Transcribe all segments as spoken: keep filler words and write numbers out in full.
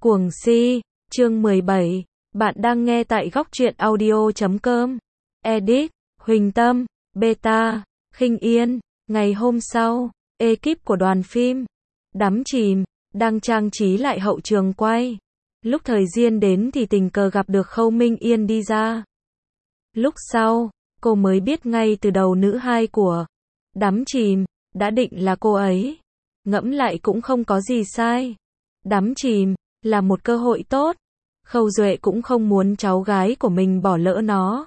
Cuồng si, chương mười bảy, bạn đang nghe tại góc truyện audio chấm com. Edit, Huỳnh Tâm, Beta, Khinh Yên. Ngày hôm sau, ekip của đoàn phim đắm chìm, đang trang trí lại hậu trường quay. Lúc Thời Diên đến thì tình cờ gặp được Khâu Minh Yên đi ra. Lúc sau, cô mới biết ngay từ đầu nữ hai của đắm chìm đã định là cô ấy. Ngẫm lại cũng không có gì sai. Đắm chìm là một cơ hội tốt. Khâu Duệ cũng không muốn cháu gái của mình bỏ lỡ nó.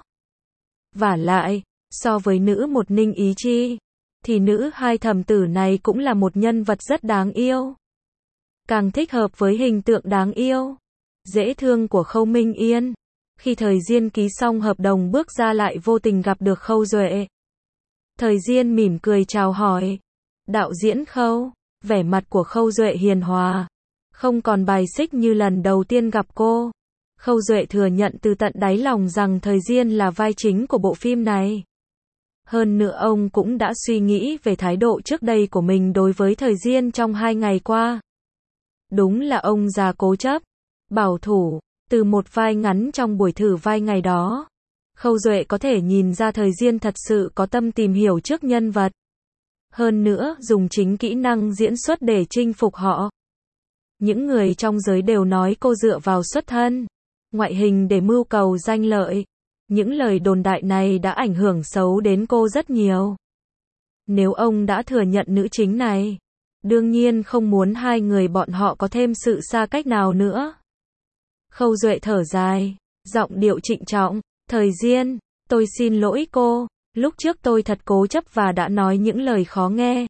Vả lại, so với nữ một Ninh Ý Chi, thì nữ hai thẩm tử này cũng là một nhân vật rất đáng yêu. Càng thích hợp với hình tượng đáng yêu, dễ thương của Khâu Minh Yên. Khi Thời Diên ký xong hợp đồng bước ra lại vô tình gặp được Khâu Duệ. Thời Diên mỉm cười chào hỏi. Đạo diễn Khâu, vẻ mặt của Khâu Duệ hiền hòa, không còn bài xích như lần đầu tiên gặp cô. Khâu Duệ thừa nhận từ tận đáy lòng rằng Thời Diên là vai chính của bộ phim này. Hơn nữa ông cũng đã suy nghĩ về thái độ trước đây của mình đối với Thời Diên trong hai ngày qua. Đúng là ông già cố chấp, bảo thủ. Từ một vai ngắn trong buổi thử vai ngày đó, Khâu Duệ có thể nhìn ra Thời Diên thật sự có tâm tìm hiểu trước nhân vật. Hơn nữa, dùng chính kỹ năng diễn xuất để chinh phục họ. Những người trong giới đều nói cô dựa vào xuất thân, ngoại hình để mưu cầu danh lợi. Những lời đồn đại này đã ảnh hưởng xấu đến cô rất nhiều. Nếu ông đã thừa nhận nữ chính này, đương nhiên không muốn hai người bọn họ có thêm sự xa cách nào nữa. Khâu Duệ thở dài, giọng điệu trịnh trọng. Thời Diên, tôi xin lỗi cô, lúc trước tôi thật cố chấp và đã nói những lời khó nghe.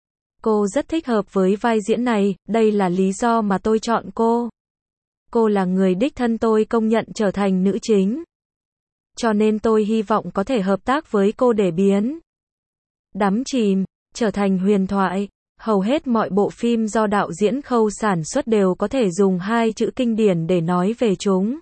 Cô rất thích hợp với vai diễn này, đây là lý do mà tôi chọn cô. Cô là người đích thân tôi công nhận trở thành nữ chính. Cho nên tôi hy vọng có thể hợp tác với cô để biến đắm chìm trở thành huyền thoại. Hầu hết mọi bộ phim do đạo diễn Khâu sản xuất đều có thể dùng hai chữ kinh điển để nói về chúng.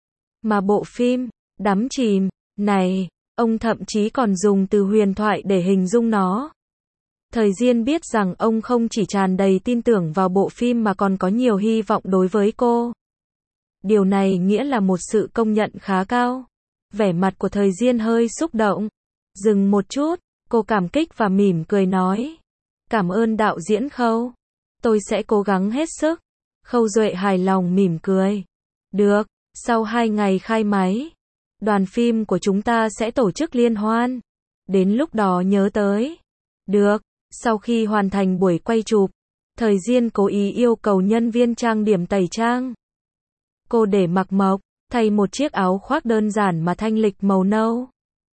Mà bộ phim đắm chìm này, ông thậm chí còn dùng từ huyền thoại để hình dung nó. Thời Diên biết rằng ông không chỉ tràn đầy tin tưởng vào bộ phim mà còn có nhiều hy vọng đối với cô. Điều này nghĩa là một sự công nhận khá cao. Vẻ mặt của Thời Diên hơi xúc động. Dừng một chút, cô cảm kích và mỉm cười nói. Cảm ơn đạo diễn Khâu. Tôi sẽ cố gắng hết sức. Khâu Duệ hài lòng mỉm cười. Được, sau hai ngày khai máy, đoàn phim của chúng ta sẽ tổ chức liên hoan. Đến lúc đó nhớ tới. Được, sau khi hoàn thành buổi quay chụp, Thời Diên cố ý yêu cầu nhân viên trang điểm tẩy trang. Cô để mặc mộc, thay một chiếc áo khoác đơn giản mà thanh lịch màu nâu.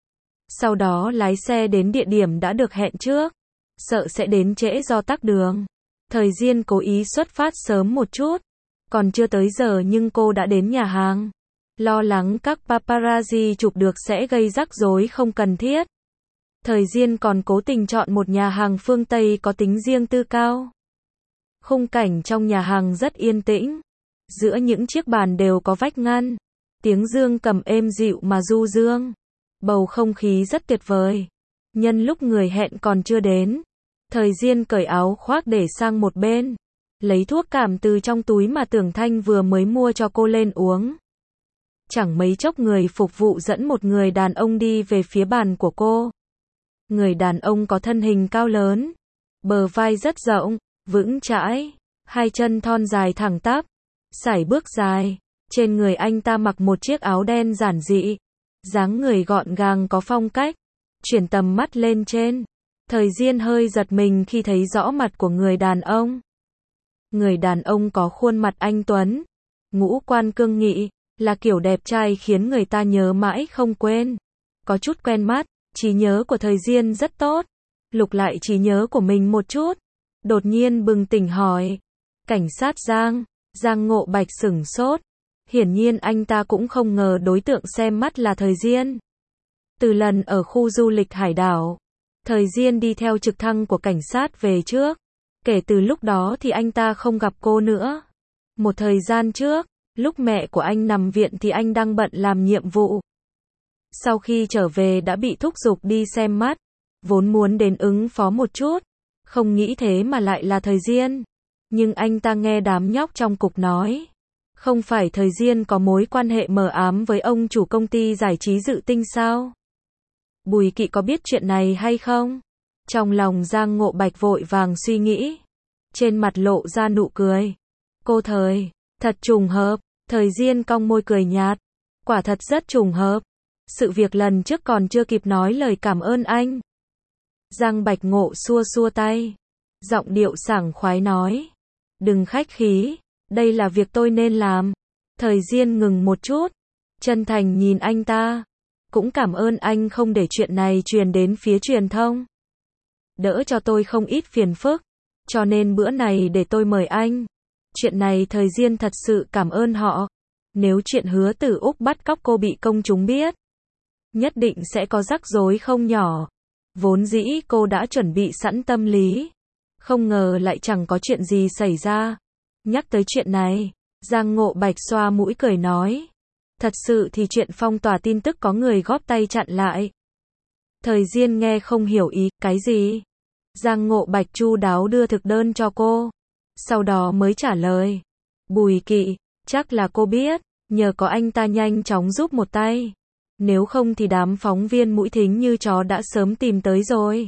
Sau đó lái xe đến địa điểm đã được hẹn trước. Sợ sẽ đến trễ do tắc đường. Thời Diên cố ý xuất phát sớm một chút. Còn chưa tới giờ nhưng cô đã đến nhà hàng. Lo lắng các paparazzi chụp được sẽ gây rắc rối không cần thiết. Thời Diên còn cố tình chọn một nhà hàng phương Tây có tính riêng tư cao. Khung cảnh trong nhà hàng rất yên tĩnh. Giữa những chiếc bàn đều có vách ngăn. Tiếng dương cầm êm dịu mà du dương. Bầu không khí rất tuyệt vời. Nhân lúc người hẹn còn chưa đến, Thời Diên cởi áo khoác để sang một bên, lấy thuốc cảm từ trong túi mà Tưởng Thanh vừa mới mua cho cô lên uống. Chẳng mấy chốc người phục vụ dẫn một người đàn ông đi về phía bàn của cô. Người đàn ông có thân hình cao lớn, bờ vai rất rộng, vững chãi, hai chân thon dài thẳng tắp, sải bước dài. Trên người anh ta mặc một chiếc áo đen giản dị, dáng người gọn gàng có phong cách. Chuyển tầm mắt lên trên, Thời Diên hơi giật mình khi thấy rõ mặt của người đàn ông. Người đàn ông có khuôn mặt anh tuấn, ngũ quan cương nghị, là kiểu đẹp trai khiến người ta nhớ mãi không quên. Có chút quen mắt, trí nhớ của Thời Diên rất tốt. Lục lại trí nhớ của mình một chút, đột nhiên bừng tỉnh hỏi. Cảnh sát Giang, Giang Ngộ Bạch sửng sốt. Hiển nhiên anh ta cũng không ngờ đối tượng xem mắt là Thời Diên. Từ lần ở khu du lịch hải đảo, Thời Diên đi theo trực thăng của cảnh sát về trước. Kể từ lúc đó thì anh ta không gặp cô nữa. Một thời gian trước, lúc mẹ của anh nằm viện thì anh đang bận làm nhiệm vụ. Sau khi trở về đã bị thúc giục đi xem mắt. Vốn muốn đến ứng phó một chút. Không nghĩ thế mà lại là Thời Diên. Nhưng anh ta nghe đám nhóc trong cục nói. Không phải thời Diên có mối quan hệ mờ ám với ông chủ công ty giải trí Dự Tinh sao? Bùi Kỵ có biết chuyện này hay không? Trong lòng Giang Ngộ Bạch vội vàng suy nghĩ. Trên mặt lộ ra nụ cười. Cô thời, thật trùng hợp. Thời Diên cong môi cười nhạt. Quả thật rất trùng hợp. Sự việc lần trước còn chưa kịp nói lời cảm ơn anh. Giang Bạch Ngộ xua xua tay. Giọng điệu sảng khoái nói. Đừng khách khí. Đây là việc tôi nên làm. Thời Diên ngừng một chút. Chân thành nhìn anh ta. Cũng cảm ơn anh không để chuyện này truyền đến phía truyền thông. Đỡ cho tôi không ít phiền phức. Cho nên bữa này để tôi mời anh. Chuyện này thời Diên thật sự cảm ơn họ. Nếu chuyện Hứa Tử Úc bắt cóc cô bị công chúng biết, nhất định sẽ có rắc rối không nhỏ. Vốn dĩ cô đã chuẩn bị sẵn tâm lý. Không ngờ lại chẳng có chuyện gì xảy ra. Nhắc tới chuyện này, Giang Ngộ Bạch xoa mũi cười nói. Thật sự thì chuyện phong tỏa tin tức có người góp tay chặn lại. Thời Diên nghe không hiểu ý, cái gì? Giang Ngộ Bạch chu đáo đưa thực đơn cho cô. Sau đó mới trả lời. Bùi Kỵ, chắc là cô biết, nhờ có anh ta nhanh chóng giúp một tay. Nếu không thì đám phóng viên mũi thính như chó đã sớm tìm tới rồi.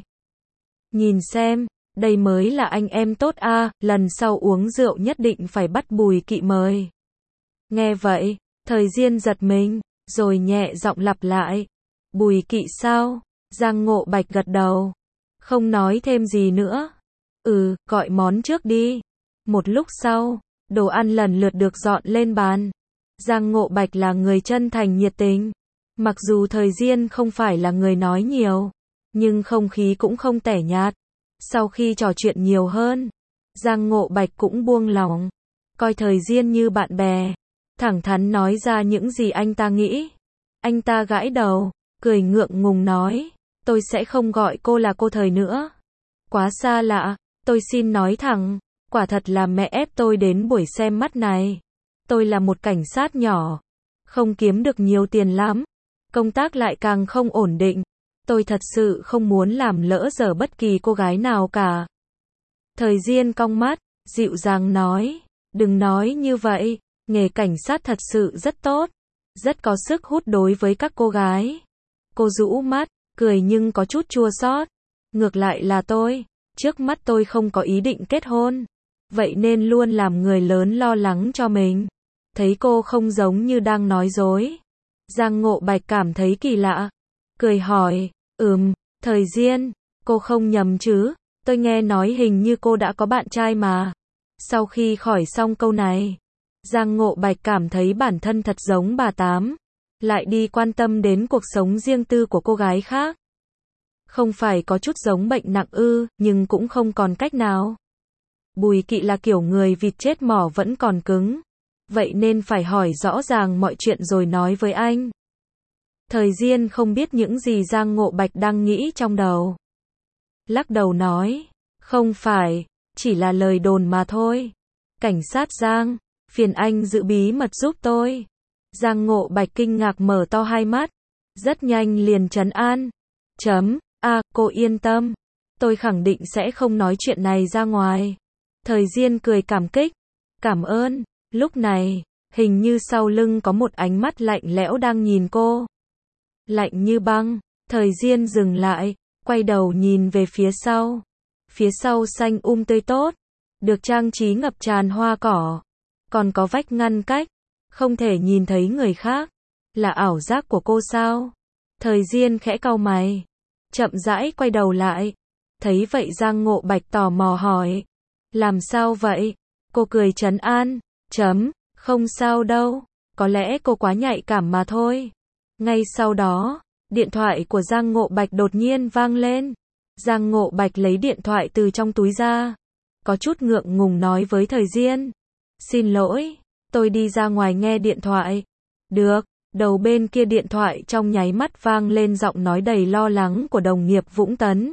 Nhìn xem, đây mới là anh em tốt a, à, lần sau uống rượu nhất định phải bắt Bùi Kỵ mời. Nghe vậy, thời Diên giật mình, rồi nhẹ giọng lặp lại. Bùi Kỵ sao? Giang Ngộ Bạch gật đầu. Không nói thêm gì nữa. Ừ, gọi món trước đi. Một lúc sau, đồ ăn lần lượt được dọn lên bàn. Giang Ngộ Bạch là người chân thành nhiệt tình. Mặc dù thời Diên không phải là người nói nhiều, nhưng không khí cũng không tẻ nhạt. Sau khi trò chuyện nhiều hơn, Giang Ngộ Bạch cũng buông lỏng, coi thời Diên như bạn bè, thẳng thắn nói ra những gì anh ta nghĩ. Anh ta gãi đầu, cười ngượng ngùng nói, tôi sẽ không gọi cô là cô thời nữa. Quá xa lạ, tôi xin nói thẳng, quả thật là mẹ ép tôi đến buổi xem mắt này. Tôi là một cảnh sát nhỏ, không kiếm được nhiều tiền lắm, công tác lại càng không ổn định. Tôi thật sự không muốn làm lỡ dở bất kỳ cô gái nào cả. Thời Diên cong mắt, dịu dàng nói, đừng nói như vậy, nghề cảnh sát thật sự rất tốt, rất có sức hút đối với các cô gái. Cô rũ mắt, cười nhưng có chút chua xót. Ngược lại là tôi, trước mắt tôi không có ý định kết hôn, vậy nên luôn làm người lớn lo lắng cho mình. Thấy cô không giống như đang nói dối. Giang Ngộ Bạch cảm thấy kỳ lạ, cười hỏi, ừm, thời Diên, cô không nhầm chứ, tôi nghe nói hình như cô đã có bạn trai mà. Sau khi khỏi xong câu này, Giang Ngộ Bạch cảm thấy bản thân thật giống bà Tám, lại đi quan tâm đến cuộc sống riêng tư của cô gái khác. Không phải có chút giống bệnh nặng ư, nhưng cũng không còn cách nào. Bùi Kỵ là kiểu người vịt chết mỏ vẫn còn cứng, vậy nên phải hỏi rõ ràng mọi chuyện rồi nói với anh. Thời Diên không biết những gì Giang Ngộ Bạch đang nghĩ trong đầu. Lắc đầu nói, không phải, chỉ là lời đồn mà thôi. Cảnh sát Giang, phiền anh giữ bí mật giúp tôi. Giang Ngộ Bạch kinh ngạc mở to hai mắt, rất nhanh liền trấn an. Chấm, a, à, cô yên tâm, tôi khẳng định sẽ không nói chuyện này ra ngoài. Thời Diên cười cảm kích, cảm ơn. Lúc này, hình như sau lưng có một ánh mắt lạnh lẽo đang nhìn cô. Lạnh như băng, thời Diên dừng lại, quay đầu nhìn về phía sau. Phía sau xanh um tươi tốt, được trang trí ngập tràn hoa cỏ, còn có vách ngăn cách, không thể nhìn thấy người khác. Là ảo giác của cô sao? Thời Diên khẽ cau mày, chậm rãi quay đầu lại. Thấy vậy Giang Ngộ Bạch tò mò hỏi, làm sao vậy? Cô cười trấn an, chấm, không sao đâu, có lẽ cô quá nhạy cảm mà thôi. Ngay sau đó, điện thoại của Giang Ngộ Bạch đột nhiên vang lên. Giang Ngộ Bạch lấy điện thoại từ trong túi ra, có chút ngượng ngùng nói với thời Diên, xin lỗi, tôi đi ra ngoài nghe điện thoại. Được, đầu bên kia điện thoại trong nháy mắt vang lên giọng nói đầy lo lắng của đồng nghiệp Vũng Tấn.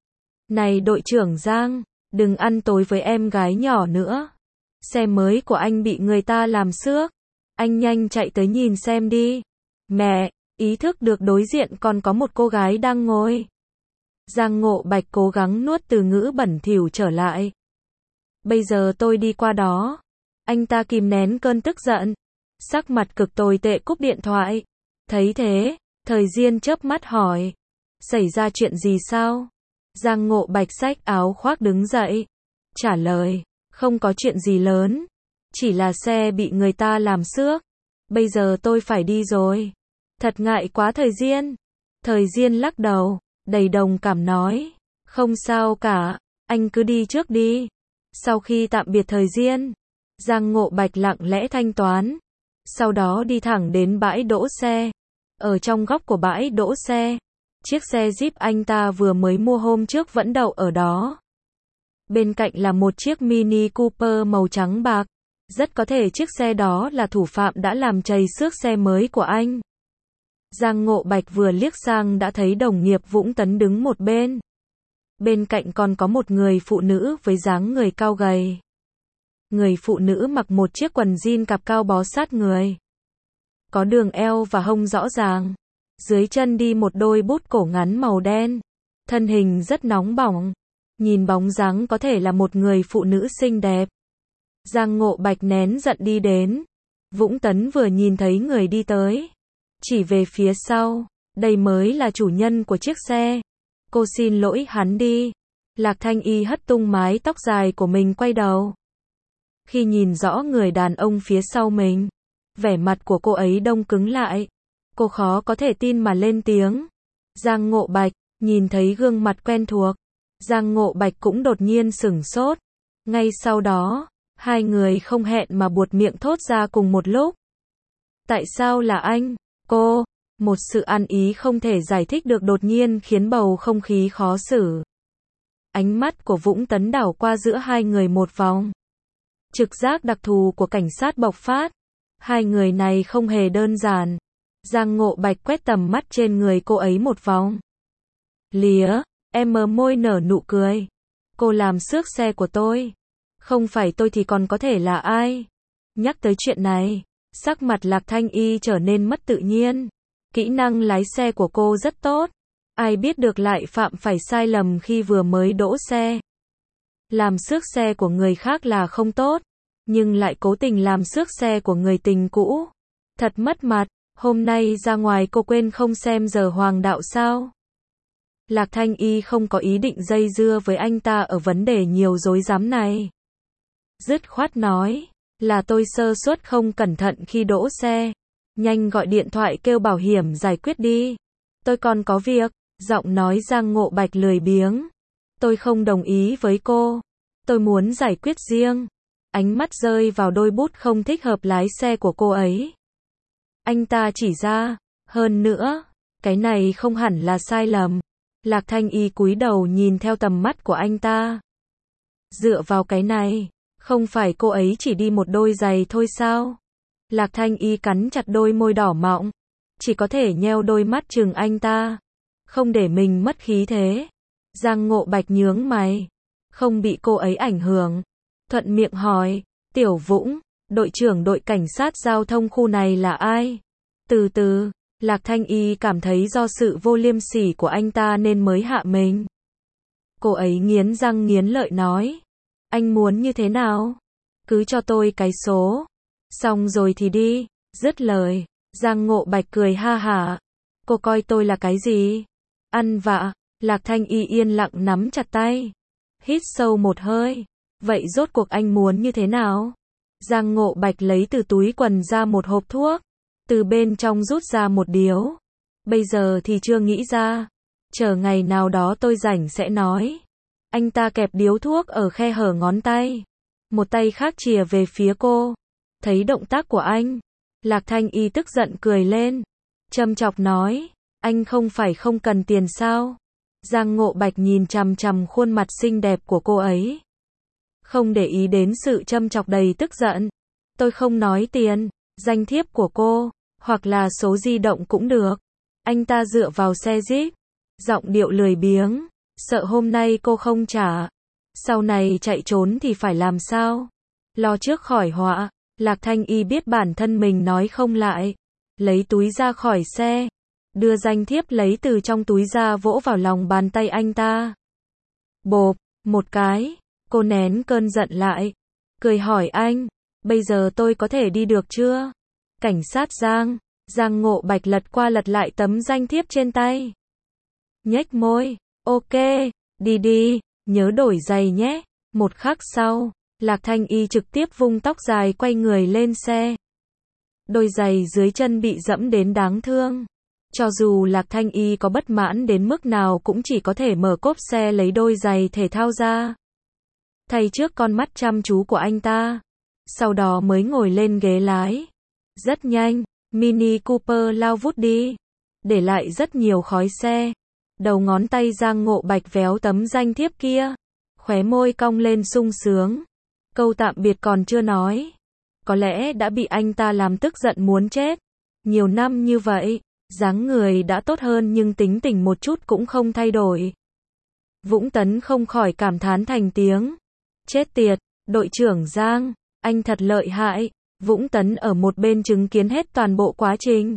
Này đội trưởng Giang, đừng ăn tối với em gái nhỏ nữa. Xe mới của anh bị người ta làm xước. Anh nhanh chạy tới nhìn xem đi. Mẹ, ý thức được đối diện còn có một cô gái đang ngồi. Giang Ngộ Bạch cố gắng nuốt từ ngữ bẩn thỉu trở lại. Bây giờ tôi đi qua đó. Anh ta kìm nén cơn tức giận, sắc mặt cực tồi tệ cúp điện thoại. Thấy thế, Thời Diên chớp mắt hỏi, xảy ra chuyện gì sao? Giang Ngộ Bạch xách áo khoác đứng dậy, trả lời, không có chuyện gì lớn, chỉ là xe bị người ta làm xước, bây giờ tôi phải đi rồi. Thật ngại quá Thời Diên. Thời Diên lắc đầu, đầy đồng cảm nói, không sao cả, anh cứ đi trước đi. Sau khi tạm biệt Thời Diên, Giang Ngộ Bạch lặng lẽ thanh toán, sau đó đi thẳng đến bãi đỗ xe. Ở trong góc của bãi đỗ xe, chiếc xe Jeep anh ta vừa mới mua hôm trước vẫn đậu ở đó. Bên cạnh là một chiếc Mini Cooper màu trắng bạc, rất có thể chiếc xe đó là thủ phạm đã làm trầy xước xe mới của anh. Giang Ngộ Bạch vừa liếc sang đã thấy đồng nghiệp Vũng Tấn đứng một bên. Bên cạnh còn có một người phụ nữ với dáng người cao gầy. Người phụ nữ mặc một chiếc quần jean cạp cao bó sát người, có đường eo và hông rõ ràng. Dưới chân đi một đôi bút cổ ngắn màu đen. Thân hình rất nóng bỏng. Nhìn bóng dáng có thể là một người phụ nữ xinh đẹp. Giang Ngộ Bạch nén giận đi đến. Vũng Tấn vừa nhìn thấy người đi tới, chỉ về phía sau, đây mới là chủ nhân của chiếc xe. Cô xin lỗi hắn đi. Lạc Thanh Y hất tung mái tóc dài của mình quay đầu. Khi nhìn rõ người đàn ông phía sau mình, vẻ mặt của cô ấy đông cứng lại. Cô khó có thể tin mà lên tiếng. Giang Ngộ Bạch, nhìn thấy gương mặt quen thuộc, Giang Ngộ Bạch cũng đột nhiên sửng sốt. Ngay sau đó, hai người không hẹn mà buột miệng thốt ra cùng một lúc. Tại sao là anh? Cô, một sự ăn ý không thể giải thích được đột nhiên khiến bầu không khí khó xử. Ánh mắt của Vũng Tấn đảo qua giữa hai người một vòng. Trực giác đặc thù của cảnh sát bộc phát. Hai người này không hề đơn giản. Giang Ngộ Bạch quét tầm mắt trên người cô ấy một vòng. Lía, em mờ môi nở nụ cười. Cô làm xước xe của tôi. Không phải tôi thì còn có thể là ai? Nhắc tới chuyện này, sắc mặt Lạc Thanh Y trở nên mất tự nhiên. Kỹ năng lái xe của cô rất tốt. Ai biết được lại phạm phải sai lầm khi vừa mới đỗ xe. Làm xước xe của người khác là không tốt, nhưng lại cố tình làm xước xe của người tình cũ. Thật mất mặt. Hôm nay ra ngoài cô quên không xem giờ hoàng đạo sao? Lạc Thanh Y không có ý định dây dưa với anh ta ở vấn đề nhiều rối rắm này. Dứt khoát nói, là tôi sơ suất không cẩn thận khi đỗ xe. Nhanh gọi điện thoại kêu bảo hiểm giải quyết đi. Tôi còn có việc. Giọng nói Giang Ngộ Bạch lười biếng. Tôi không đồng ý với cô. Tôi muốn giải quyết riêng. Ánh mắt rơi vào đôi bút không thích hợp lái xe của cô ấy. Anh ta chỉ ra, hơn nữa, cái này không hẳn là sai lầm. Lạc Thanh Y cúi đầu nhìn theo tầm mắt của anh ta. Dựa vào cái này, không phải cô ấy chỉ đi một đôi giày thôi sao? Lạc Thanh Y cắn chặt đôi môi đỏ mọng, chỉ có thể nheo đôi mắt chừng anh ta, không để mình mất khí thế. Giang Ngộ Bạch nhướng mày, không bị cô ấy ảnh hưởng, thuận miệng hỏi, Tiểu Vũng, đội trưởng đội cảnh sát giao thông khu này là ai? Từ từ, Lạc Thanh Y cảm thấy do sự vô liêm sỉ của anh ta nên mới hạ mình. Cô ấy nghiến răng nghiến lợi nói, anh muốn như thế nào? Cứ cho tôi cái số, xong rồi thì đi. Dứt lời, Giang Ngộ Bạch cười ha hả. Cô coi tôi là cái gì? Ăn vạ. Lạc Thanh Y yên lặng nắm chặt tay, hít sâu một hơi. Vậy rốt cuộc anh muốn như thế nào? Giang Ngộ Bạch lấy từ túi quần ra một hộp thuốc, từ bên trong rút ra một điếu. Bây giờ thì chưa nghĩ ra, chờ ngày nào đó tôi rảnh sẽ nói. Anh ta kẹp điếu thuốc ở khe hở ngón tay, một tay khác chìa về phía cô. Thấy động tác của anh, Lạc Thanh Y tức giận cười lên, châm chọc nói, anh không phải không cần tiền sao? Giang Ngộ Bạch nhìn chằm chằm khuôn mặt xinh đẹp của cô ấy, không để ý đến sự châm chọc đầy tức giận. Tôi không nói tiền, danh thiếp của cô, hoặc là số di động cũng được. Anh ta dựa vào xe Jeep, giọng điệu lười biếng, sợ hôm nay cô không trả, sau này chạy trốn thì phải làm sao? Lo trước khỏi họa. Lạc Thanh Y biết bản thân mình nói không lại, lấy túi ra khỏi xe, đưa danh thiếp lấy từ trong túi ra vỗ vào lòng bàn tay anh ta. Bộp, một cái, cô nén cơn giận lại, cười hỏi anh, Bây giờ tôi có thể đi được chưa? Cảnh sát Giang. Giang Ngộ Bạch lật qua lật lại tấm danh thiếp trên tay. Nhếch môi. Ok, đi đi, nhớ đổi giày nhé. Một khắc sau, Lạc Thanh Y trực tiếp vung tóc dài quay người lên xe. Đôi giày dưới chân bị dẫm đến đáng thương. Cho dù Lạc Thanh Y có bất mãn đến mức nào cũng chỉ có thể mở cốp xe lấy đôi giày thể thao ra. Thay trước con mắt chăm chú của anh ta. Sau đó mới ngồi lên ghế lái. Rất nhanh, Mini Cooper lao vút đi. Để lại rất nhiều khói xe. Đầu ngón tay Giang Ngộ Bạch véo tấm danh thiếp kia. Khóe môi cong lên sung sướng. Câu tạm biệt còn chưa nói. Có lẽ đã bị anh ta làm tức giận muốn chết. Nhiều năm như vậy, dáng người đã tốt hơn nhưng tính tình một chút cũng không thay đổi. Vũng Tấn không khỏi cảm thán thành tiếng. Chết tiệt, đội trưởng Giang, anh thật lợi hại. Vũng Tấn ở một bên chứng kiến hết toàn bộ quá trình.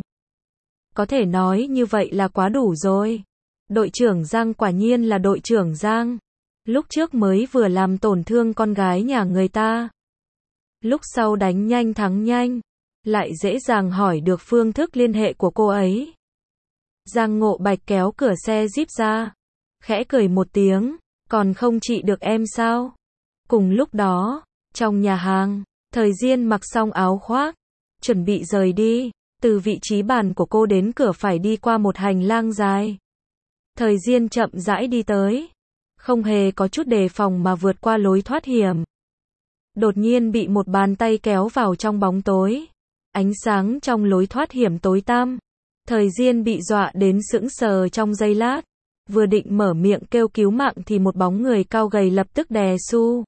Có thể nói như vậy là quá đủ rồi. Đội trưởng Giang quả nhiên là đội trưởng Giang. Lúc trước mới vừa làm tổn thương con gái nhà người ta. Lúc sau đánh nhanh thắng nhanh. Lại dễ dàng hỏi được phương thức liên hệ của cô ấy. Giang Ngộ Bạch kéo cửa xe Jeep ra. Khẽ cười một tiếng. Còn không trị được em sao? Cùng lúc đó, trong nhà hàng, Thời Diên mặc xong áo khoác. Chuẩn bị rời đi. Từ vị trí bàn của cô đến cửa phải đi qua một hành lang dài. Thời Diên chậm rãi đi tới. Không hề có chút đề phòng mà vượt qua lối thoát hiểm. Đột nhiên bị một bàn tay kéo vào trong bóng tối. Ánh sáng trong lối thoát hiểm tối tăm. Thời Diên bị dọa đến sững sờ trong giây lát. Vừa định mở miệng kêu cứu mạng thì một bóng người cao gầy lập tức đè su.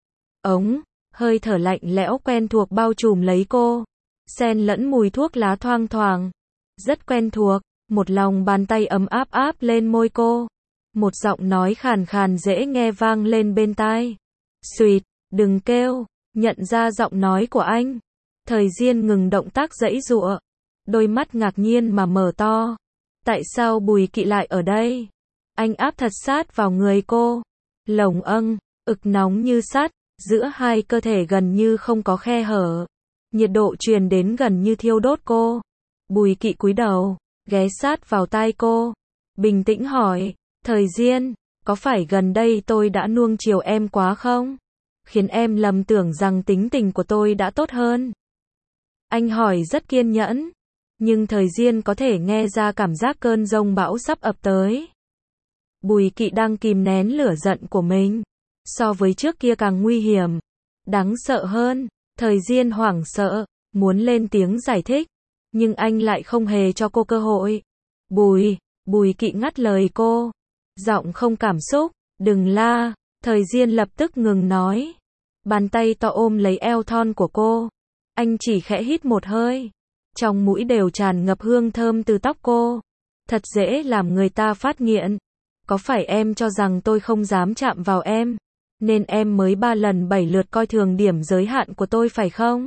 Ống, hơi thở lạnh lẽo quen thuộc bao trùm lấy cô. Xen lẫn mùi thuốc lá thoang thoảng. Rất quen thuộc, một lòng bàn tay ấm áp áp lên môi cô. Một giọng nói khàn khàn dễ nghe vang lên bên tai. Xuyệt, đừng kêu, nhận ra giọng nói của anh. Thời Diên ngừng động tác giãy giụa. Đôi mắt ngạc nhiên mà mở to. Tại sao Bùi Kỵ lại ở đây? Anh áp thật sát vào người cô. Lồng âng, ực nóng như sắt, giữa hai cơ thể gần như không có khe hở. Nhiệt độ truyền đến gần như thiêu đốt cô. Bùi Kỵ cúi đầu, ghé sát vào tai cô. Bình tĩnh hỏi, Thời Diên, có phải gần đây tôi đã nuông chiều em quá không? Khiến em lầm tưởng rằng tính tình của tôi đã tốt hơn. Anh hỏi rất kiên nhẫn. Nhưng Thời Diên có thể nghe ra cảm giác cơn giông bão sắp ập tới. Bùi Kỵ đang kìm nén lửa giận của mình. So với trước kia càng nguy hiểm. Đáng sợ hơn. Thời Diên hoảng sợ. Muốn lên tiếng giải thích. Nhưng anh lại không hề cho cô cơ hội. Bùi, Bùi Kỵ ngắt lời cô. Giọng không cảm xúc. Đừng la. Thời Diên lập tức ngừng nói. Bàn tay to ôm lấy eo thon của cô. Anh chỉ khẽ hít một hơi. Trong mũi đều tràn ngập hương thơm từ tóc cô. Thật dễ làm người ta phát nghiện. Có phải em cho rằng tôi không dám chạm vào em, nên em mới ba lần bảy lượt coi thường điểm giới hạn của tôi phải không?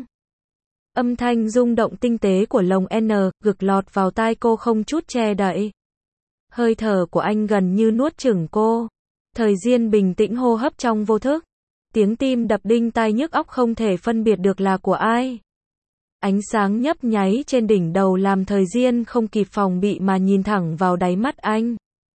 Âm thanh rung động tinh tế của lồng N, gực lọt vào tai cô không chút che đậy. Hơi thở của anh gần như nuốt chửng cô. Thời Diên bình tĩnh hô hấp trong vô thức. Tiếng tim đập đinh tai nhức óc không thể phân biệt được là của ai. Ánh sáng nhấp nháy trên đỉnh đầu làm Thời Diên không kịp phòng bị mà nhìn thẳng vào đáy mắt anh.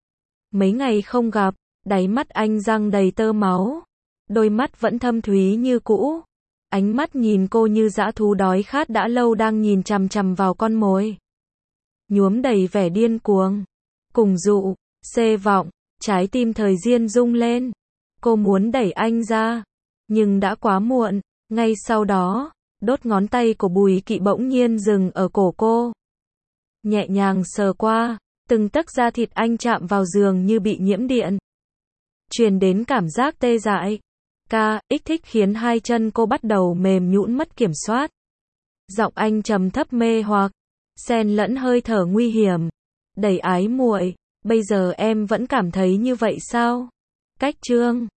Mấy ngày không gặp, đáy mắt anh răng đầy tơ máu. Đôi mắt vẫn thâm thúy như cũ. Ánh mắt nhìn cô như dã thú đói khát đã lâu đang nhìn chằm chằm vào con mồi. Nhuốm đầy vẻ điên cuồng, cùng dụ, xê vọng, trái tim Thời Diên rung lên. Cô muốn đẩy anh ra, nhưng đã quá muộn. Ngay sau đó, đốt ngón tay của Bùi Kỵ bỗng nhiên dừng ở cổ cô. Nhẹ nhàng sờ qua, từng tấc da thịt anh chạm vào giường như bị nhiễm điện. Truyền đến cảm giác tê dại. Ca, ích thích khiến hai chân cô bắt đầu mềm nhũn mất kiểm soát. Giọng anh trầm thấp mê hoặc, xen lẫn hơi thở nguy hiểm, đầy ái muội. Bây giờ em vẫn cảm thấy như vậy sao? Cách chương